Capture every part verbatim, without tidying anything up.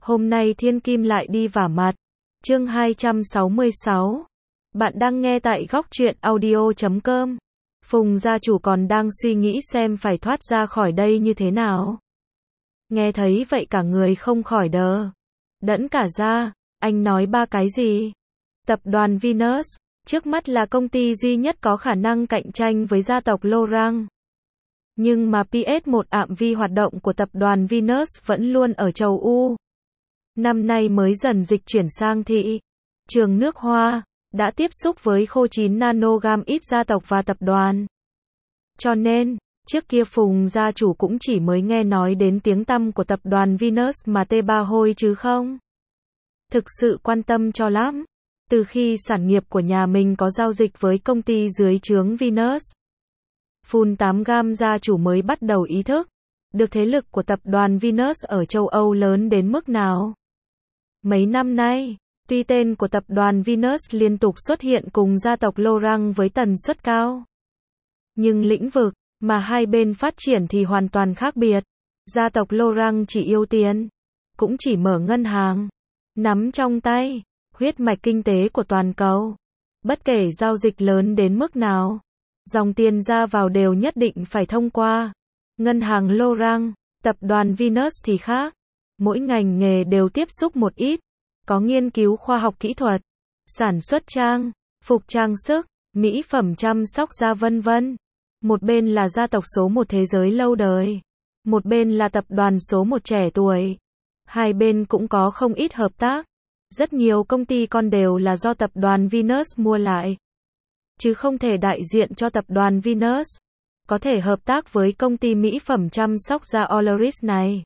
Hôm nay thiên kim lại đi vả mặt. Chương hai trăm sáu mươi sáu. Bạn đang nghe tại góc truyện audio chấm com. Phùng gia chủ còn đang suy nghĩ xem phải thoát ra khỏi đây như thế nào. Nghe thấy vậy cả người không khỏi đờ đẫn cả ra. Anh nói ba cái gì? Tập đoàn Venus, trước mắt là công ty duy nhất có khả năng cạnh tranh với gia tộc Lorang. Nhưng mà pê ét một ạm vi hoạt động của tập đoàn Venus vẫn luôn ở châu U. Năm nay mới dần dịch chuyển sang thị trường nước Hoa, đã tiếp xúc với khô chín nano gam ít gia tộc và tập đoàn. Cho nên, trước kia Phùng gia chủ cũng chỉ mới nghe nói đến tiếng tăm của tập đoàn Venus mà tê ba hôi chứ không thực sự quan tâm cho lắm. Từ khi sản nghiệp của nhà mình có giao dịch với công ty dưới trướng Venus, Phùng tám gam gia chủ mới bắt đầu ý thức được thế lực của tập đoàn Venus ở châu Âu lớn đến mức nào. Mấy năm nay, tuy tên của tập đoàn Venus liên tục xuất hiện cùng gia tộc Lorang với tần suất cao, nhưng lĩnh vực mà hai bên phát triển thì hoàn toàn khác biệt. Gia tộc Lorang chỉ yêu tiền, cũng chỉ mở ngân hàng, nắm trong tay huyết mạch kinh tế của toàn cầu. Bất kể giao dịch lớn đến mức nào, dòng tiền ra vào đều nhất định phải thông qua ngân hàng Lorang. Tập đoàn Venus thì khác, mỗi ngành nghề đều tiếp xúc một ít, có nghiên cứu khoa học kỹ thuật, sản xuất trang, phục trang sức, mỹ phẩm chăm sóc da vân vân. Một bên là gia tộc số một thế giới lâu đời, một bên là tập đoàn số một trẻ tuổi. Hai bên cũng có không ít hợp tác. Rất nhiều công ty con đều là do tập đoàn Venus mua lại, chứ không thể đại diện cho tập đoàn Venus có thể hợp tác với công ty mỹ phẩm chăm sóc da Olaris này.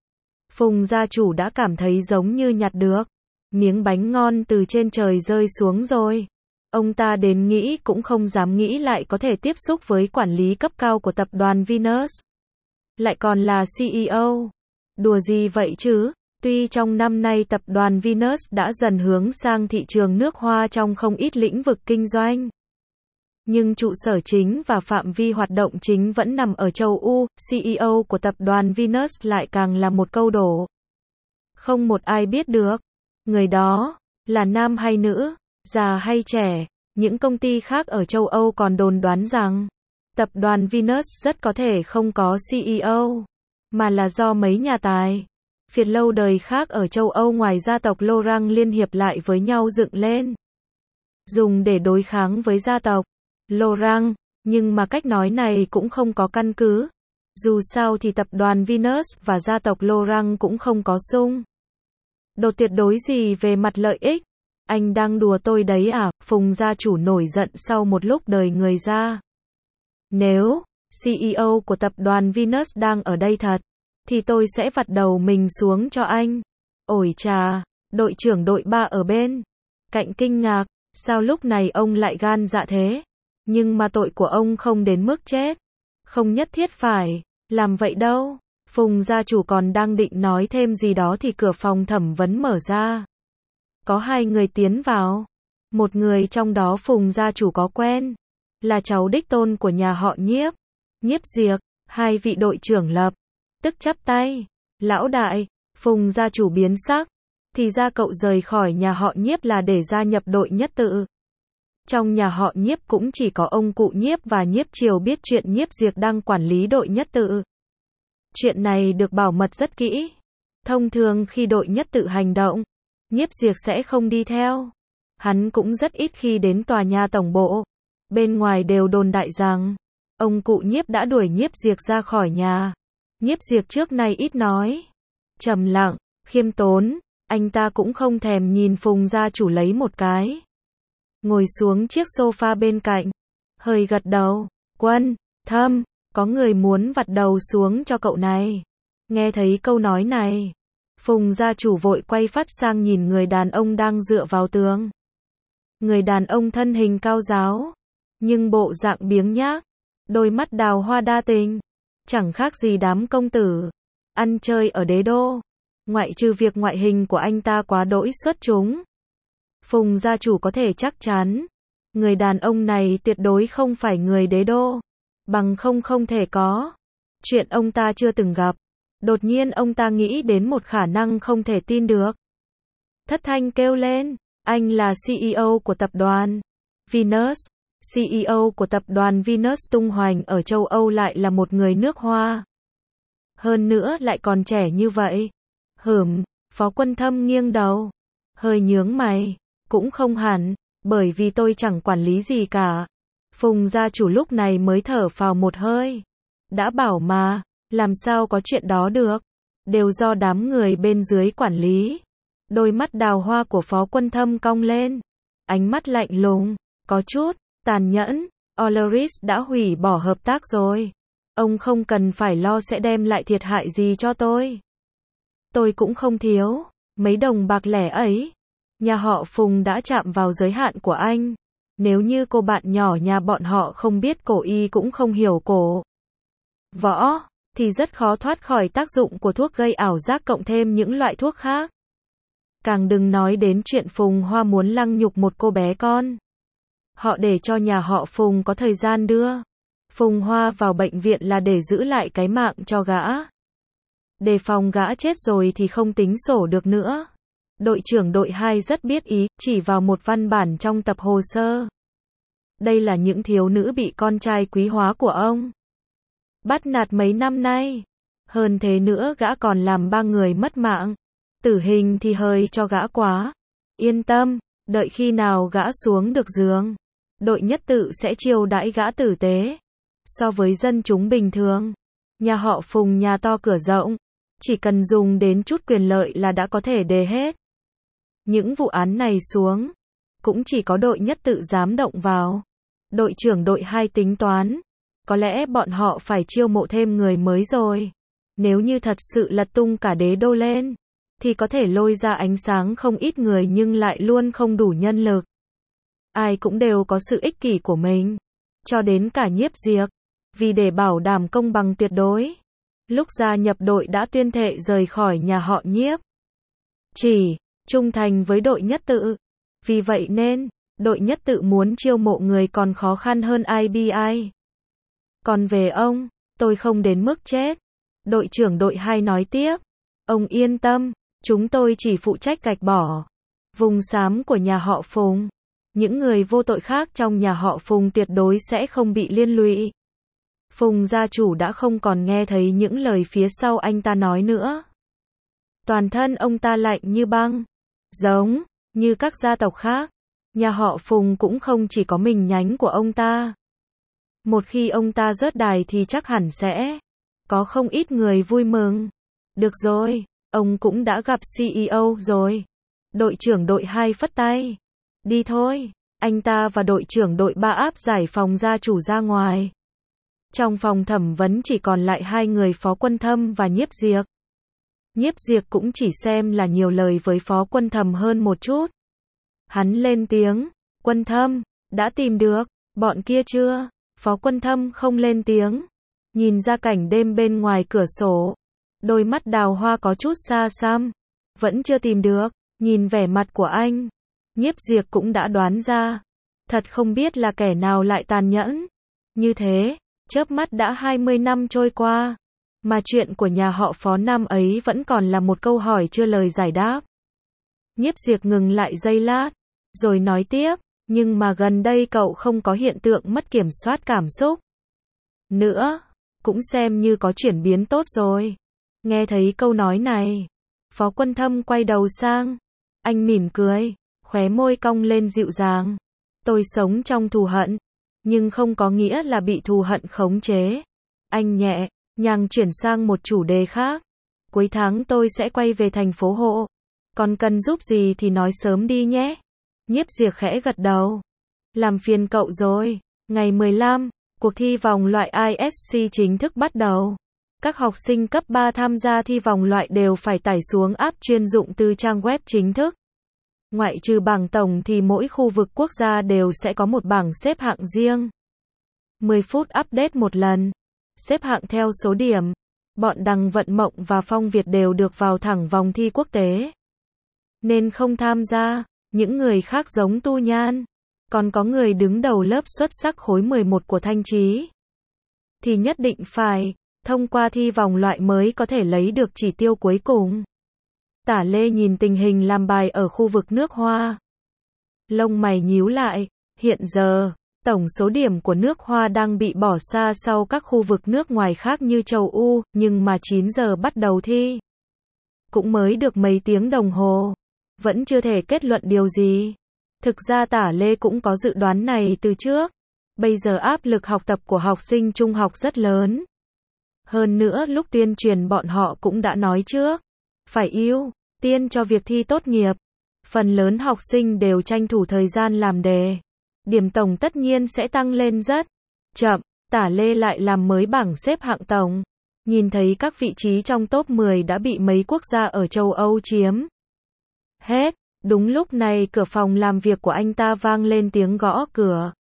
Phùng gia chủ đã cảm thấy giống như nhặt được miếng bánh ngon từ trên trời rơi xuống rồi. Ông ta đến nghĩ cũng không dám nghĩ lại có thể tiếp xúc với quản lý cấp cao của tập đoàn Venus, lại còn là xê e ô. Đùa gì vậy chứ? Tuy trong năm nay tập đoàn Venus đã dần hướng sang thị trường nước Hoa trong không ít lĩnh vực kinh doanh, nhưng trụ sở chính và phạm vi hoạt động chính vẫn nằm ở châu U. xê e ô của tập đoàn Venus lại càng là một câu đổ. Không một ai biết được người đó là nam hay nữ, già hay trẻ. Những công ty khác ở châu Âu còn đồn đoán rằng tập đoàn Venus rất có thể không có xê e ô, mà là do mấy nhà tài phiệt lâu đời khác ở châu Âu ngoài gia tộc Lorang liên hiệp lại với nhau dựng lên, dùng để đối kháng với gia tộc Lorang. Nhưng mà cách nói này cũng không có căn cứ. Dù sao thì tập đoàn Venus và gia tộc Lorang cũng không có xung đột tuyệt đối gì về mặt lợi ích. Anh đang đùa tôi đấy à? Phùng gia chủ nổi giận sau một lúc đời người ra. Nếu xê e ô của tập đoàn Venus đang ở đây thật, thì tôi sẽ vặt đầu mình xuống cho anh. Ổi chà, đội trưởng đội ba ở bên cạnh kinh ngạc, sao lúc này ông lại gan dạ thế? Nhưng mà tội của ông không đến mức chết, không nhất thiết phải làm vậy đâu. Phùng gia chủ còn đang định nói thêm gì đó thì cửa phòng thẩm vấn mở ra. Có hai người tiến vào. Một người trong đó Phùng gia chủ có quen, là cháu đích tôn của nhà họ Nhiếp, Nhiếp Diệp. Hai vị đội trưởng lập tức chắp tay. Lão đại. Phùng gia chủ biến sắc. Thì ra cậu rời khỏi nhà họ Nhiếp là để gia nhập đội Nhất Tự. Trong nhà họ Nhiếp cũng chỉ có ông cụ Nhiếp và Nhiếp Triều biết chuyện Nhiếp Diệp đang quản lý đội Nhất Tự. Chuyện này được bảo mật rất kỹ. Thông thường khi đội Nhất Tự hành động, Nhiếp Diệp sẽ không đi theo. Hắn cũng rất ít khi đến tòa nhà tổng bộ. Bên ngoài đều đồn đại rằng ông cụ Nhiếp đã đuổi Nhiếp Diệp ra khỏi nhà. Nhiếp Diệp trước nay ít nói, trầm lặng, khiêm tốn. Anh ta cũng không thèm nhìn Phùng gia chủ lấy một cái. Ngồi xuống chiếc sofa bên cạnh, hơi gật đầu. Quân, Thâm, có người muốn vặt đầu xuống cho cậu này. Nghe thấy câu nói này, Phùng gia chủ vội quay phát sang nhìn người đàn ông đang dựa vào tường. Người đàn ông thân hình cao ráo, nhưng bộ dạng biếng nhác, đôi mắt đào hoa đa tình, chẳng khác gì đám công tử ăn chơi ở đế đô. Ngoại trừ việc ngoại hình của anh ta quá đỗi xuất chúng, Phùng gia chủ có thể chắc chắn người đàn ông này tuyệt đối không phải người đế đô, bằng không không thể có chuyện ông ta chưa từng gặp. Đột nhiên ông ta nghĩ đến một khả năng không thể tin được. Thất thanh kêu lên, anh là xê e ô của tập đoàn Venus. xê e ô của tập đoàn Venus tung hoành ở châu Âu lại là một người nước Hoa. Hơn nữa lại còn trẻ như vậy. Hửm, Phó Quân Thâm nghiêng đầu. Hơi nhướng mày. Cũng không hẳn, bởi vì tôi chẳng quản lý gì cả. Phùng gia chủ lúc này mới thở phào một hơi. Đã bảo mà, làm sao có chuyện đó được. Đều do đám người bên dưới quản lý. Đôi mắt đào hoa của Phó Quân Thâm cong lên. Ánh mắt lạnh lùng, có chút tàn nhẫn. Oleris đã hủy bỏ hợp tác rồi. Ông không cần phải lo sẽ đem lại thiệt hại gì cho tôi. Tôi cũng không thiếu mấy đồng bạc lẻ ấy. Nhà họ Phùng đã chạm vào giới hạn của anh. Nếu như cô bạn nhỏ nhà bọn họ không biết cổ y cũng không hiểu cổ võ, thì rất khó thoát khỏi tác dụng của thuốc gây ảo giác cộng thêm những loại thuốc khác. Càng đừng nói đến chuyện Phùng Hoa muốn lăng nhục một cô bé con. Họ để cho nhà họ Phùng có thời gian đưa Phùng Hoa vào bệnh viện là để giữ lại cái mạng cho gã. Đề phòng gã chết rồi thì không tính sổ được nữa. Đội trưởng đội hai rất biết ý, chỉ vào một văn bản trong tập hồ sơ. Đây là những thiếu nữ bị con trai quý hóa của ông bắt nạt mấy năm nay. Hơn thế nữa gã còn làm ba người mất mạng. Tử hình thì hơi cho gã quá. Yên tâm, đợi khi nào gã xuống được giường, đội nhất tự sẽ chiêu đãi gã tử tế. So với dân chúng bình thường, nhà họ Phùng nhà to cửa rộng, chỉ cần dùng đến chút quyền lợi là đã có thể đề hết. Những vụ án này xuống, cũng chỉ có đội nhất tự dám động vào. Đội trưởng đội hai tính toán, có lẽ bọn họ phải chiêu mộ thêm người mới rồi. Nếu như thật sự lật tung cả đế đô lên, thì có thể lôi ra ánh sáng không ít người nhưng lại luôn không đủ nhân lực. Ai cũng đều có sự ích kỷ của mình, cho đến cả Nhiếp Diệp, vì để bảo đảm công bằng tuyệt đối. Lúc gia nhập đội đã tuyên thệ rời khỏi nhà họ Nhiếp. Chỉ trung thành với đội nhất tự. Vì vậy nên, đội nhất tự muốn chiêu mộ người còn khó khăn hơn i bê i. Còn về ông, tôi không đến mức chết. Đội trưởng đội hai nói tiếp. Ông yên tâm, chúng tôi chỉ phụ trách gạch bỏ vùng xám của nhà họ Phùng. Những người vô tội khác trong nhà họ Phùng tuyệt đối sẽ không bị liên lụy. Phùng gia chủ đã không còn nghe thấy những lời phía sau anh ta nói nữa. Toàn thân ông ta lạnh như băng. Giống như các gia tộc khác, nhà họ Phùng cũng không chỉ có mình nhánh của ông ta. Một khi ông ta rớt đài thì chắc hẳn sẽ có không ít người vui mừng. Được rồi, ông cũng đã gặp xê e ô rồi. Đội trưởng đội hai phất tay. Đi thôi. Anh ta và đội trưởng đội ba áp giải phòng gia chủ ra ngoài. Trong phòng thẩm vấn chỉ còn lại hai người Phó Quân Thâm và Nhiếp Diệp. Nhiếp Diệp cũng chỉ xem là nhiều lời với Phó Quân Thâm hơn một chút. Hắn lên tiếng, Quân Thâm, đã tìm được bọn kia chưa? Phó Quân Thâm không lên tiếng, nhìn ra cảnh đêm bên ngoài cửa sổ. Đôi mắt đào hoa có chút xa xăm. Vẫn chưa tìm được, nhìn vẻ mặt của anh. Nhiếp Diệp cũng đã đoán ra. Thật không biết là kẻ nào lại tàn nhẫn. Như thế, chớp mắt đã hai mươi năm trôi qua. Mà chuyện của nhà họ Phó năm ấy vẫn còn là một câu hỏi chưa lời giải đáp. Nhiếp Diệp ngừng lại giây lát, rồi nói tiếp, nhưng mà gần đây cậu không có hiện tượng mất kiểm soát cảm xúc nữa, cũng xem như có chuyển biến tốt rồi. Nghe thấy câu nói này, Phó Quân Thâm quay đầu sang, anh mỉm cười, khóe môi cong lên dịu dàng. Tôi sống trong thù hận, nhưng không có nghĩa là bị thù hận khống chế. Anh nhẹ nhàng chuyển sang một chủ đề khác. Cuối tháng tôi sẽ quay về thành phố Hộ. Còn cần giúp gì thì nói sớm đi nhé. Nhiếp Diệp khẽ gật đầu. Làm phiền cậu rồi. Ngày mười lăm, cuộc thi vòng loại i ét xê chính thức bắt đầu. Các học sinh cấp ba tham gia thi vòng loại đều phải tải xuống app chuyên dụng từ trang web chính thức. Ngoại trừ bảng tổng thì mỗi khu vực quốc gia đều sẽ có một bảng xếp hạng riêng. mười phút update một lần. Xếp hạng theo số điểm. Bọn Đằng Vận Mộng và Phong Việt đều được vào thẳng vòng thi quốc tế, nên không tham gia. Những người khác giống Tu Nhan, còn có người đứng đầu lớp xuất sắc khối mười một của Thanh Trí, thì nhất định phải thông qua thi vòng loại mới có thể lấy được chỉ tiêu cuối cùng. Tả Lê nhìn tình hình làm bài ở khu vực nước Hoa. Lông mày nhíu lại, hiện giờ, tổng số điểm của nước Hoa đang bị bỏ xa sau các khu vực nước ngoài khác như châu U, nhưng mà chín giờ bắt đầu thi. Cũng mới được mấy tiếng đồng hồ, vẫn chưa thể kết luận điều gì. Thực ra Tả Lê cũng có dự đoán này từ trước. Bây giờ áp lực học tập của học sinh trung học rất lớn. Hơn nữa lúc tuyên truyền bọn họ cũng đã nói trước, phải ưu tiên cho việc thi tốt nghiệp. Phần lớn học sinh đều tranh thủ thời gian làm đề. Điểm tổng tất nhiên sẽ tăng lên rất chậm. Tả Lê lại làm mới bảng xếp hạng tổng. Nhìn thấy các vị trí trong top mười đã bị mấy quốc gia ở châu Âu chiếm hết. Đúng lúc này cửa phòng làm việc của anh ta vang lên tiếng gõ cửa.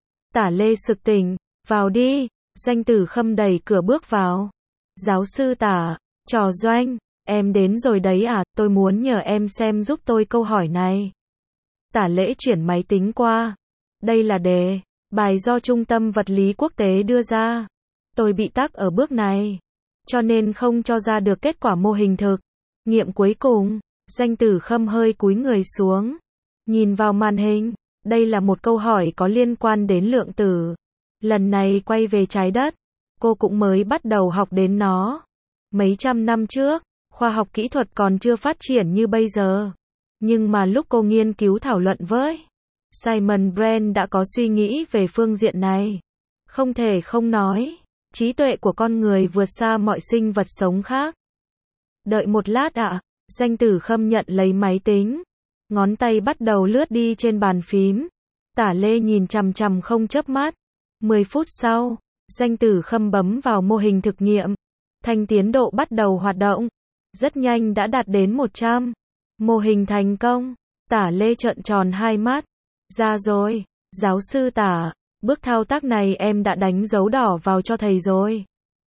Tả Lê sực tỉnh, vào đi. Doanh Tử Khâm đẩy cửa bước vào. Giáo sư Tả, Trò Doanh, em đến rồi đấy à, tôi muốn nhờ em xem giúp tôi câu hỏi này. Tả Lễ chuyển máy tính qua. Đây là đề bài do Trung tâm Vật lý Quốc tế đưa ra. Tôi bị tắc ở bước này, cho nên không cho ra được kết quả mô hình thực nghiệm cuối cùng. Doanh Tử Khâm hơi cúi người xuống, nhìn vào màn hình. Đây là một câu hỏi có liên quan đến lượng tử. Lần này quay về trái đất, cô cũng mới bắt đầu học đến nó. Mấy trăm năm trước, khoa học kỹ thuật còn chưa phát triển như bây giờ. Nhưng mà lúc cô nghiên cứu thảo luận với Simon Brand đã có suy nghĩ về phương diện này. Không thể không nói, trí tuệ của con người vượt xa mọi sinh vật sống khác. Đợi một lát ạ. À. Doanh Tử Khâm nhận lấy máy tính. Ngón tay bắt đầu lướt đi trên bàn phím. Tả Lê nhìn chằm chằm không chớp mắt. mười phút sau, Doanh Tử Khâm bấm vào mô hình thực nghiệm. Thanh tiến độ bắt đầu hoạt động. Rất nhanh đã đạt đến một trăm. Mô hình thành công. Tả Lê trợn tròn hai mắt. Ra rồi, giáo sư Tả, bước thao tác này em đã đánh dấu đỏ vào cho thầy rồi.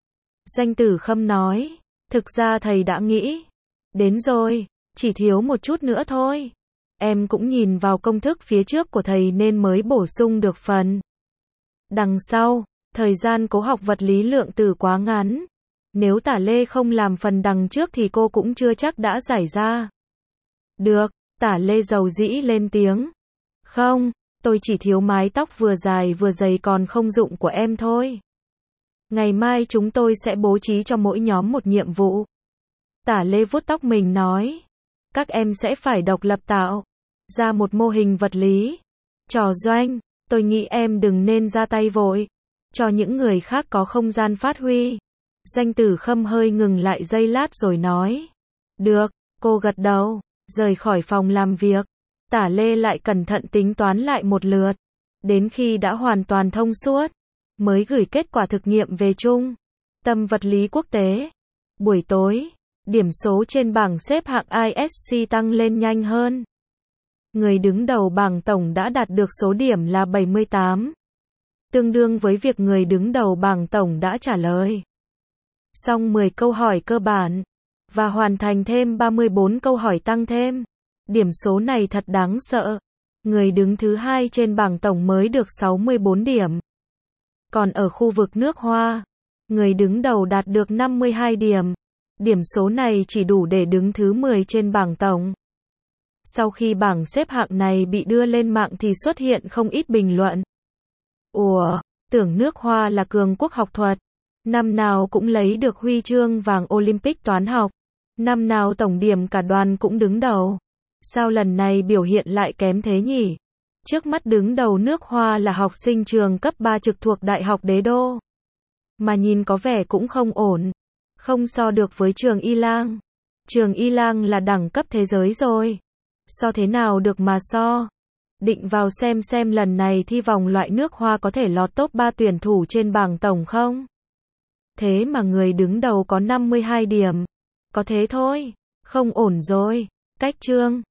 Doanh Tử Khâm nói, thực ra thầy đã nghĩ đến rồi, chỉ thiếu một chút nữa thôi. Em cũng nhìn vào công thức phía trước của thầy nên mới bổ sung được phần đằng sau. Thời gian cố học vật lý lượng tử quá ngắn. Nếu Tả Lê không làm phần đằng trước thì cô cũng chưa chắc đã giải ra được. Tả Lê dầu dĩ lên tiếng. Không, tôi chỉ thiếu mái tóc vừa dài vừa dày còn không dụng của em thôi. Ngày mai chúng tôi sẽ bố trí cho mỗi nhóm một nhiệm vụ. Tả Lê vuốt tóc mình nói. Các em sẽ phải độc lập tạo ra một mô hình vật lý. Trò Doanh, tôi nghĩ em đừng nên ra tay vội. Cho những người khác có không gian phát huy. Doanh Tử Khâm hơi ngừng lại giây lát rồi nói. Được, cô gật đầu, rời khỏi phòng làm việc. Tả Lê lại cẩn thận tính toán lại một lượt. Đến khi đã hoàn toàn thông suốt, mới gửi kết quả thực nghiệm về Trung tâm Vật lý Quốc tế. Buổi tối, điểm số trên bảng xếp hạng i ét xê tăng lên nhanh hơn. Người đứng đầu bảng tổng đã đạt được số điểm là bảy mươi tám. Tương đương với việc người đứng đầu bảng tổng đã trả lời xong mười câu hỏi cơ bản, và hoàn thành thêm ba mươi bốn câu hỏi tăng thêm. Điểm số này thật đáng sợ. Người đứng thứ hai trên bảng tổng mới được sáu mươi bốn điểm. Còn ở khu vực nước Hoa, người đứng đầu đạt được năm mươi hai điểm. Điểm số này chỉ đủ để đứng thứ mười trên bảng tổng. Sau khi bảng xếp hạng này bị đưa lên mạng thì xuất hiện không ít bình luận. Ủa, tưởng nước Hoa là cường quốc học thuật. Năm nào cũng lấy được huy chương vàng Olympic toán học. Năm nào tổng điểm cả đoàn cũng đứng đầu. Sao lần này biểu hiện lại kém thế nhỉ? Trước mắt đứng đầu nước Hoa là học sinh trường cấp ba trực thuộc Đại học Đế Đô. Mà nhìn có vẻ cũng không ổn. Không so được với trường Y Lang. Trường Y Lang là đẳng cấp thế giới rồi. So thế nào được mà so? Định vào xem xem lần này thi vòng loại nước Hoa có thể lọt top ba tuyển thủ trên bảng tổng không? Thế mà người đứng đầu có năm mươi hai điểm. Có thế thôi. Không ổn rồi. Cách chương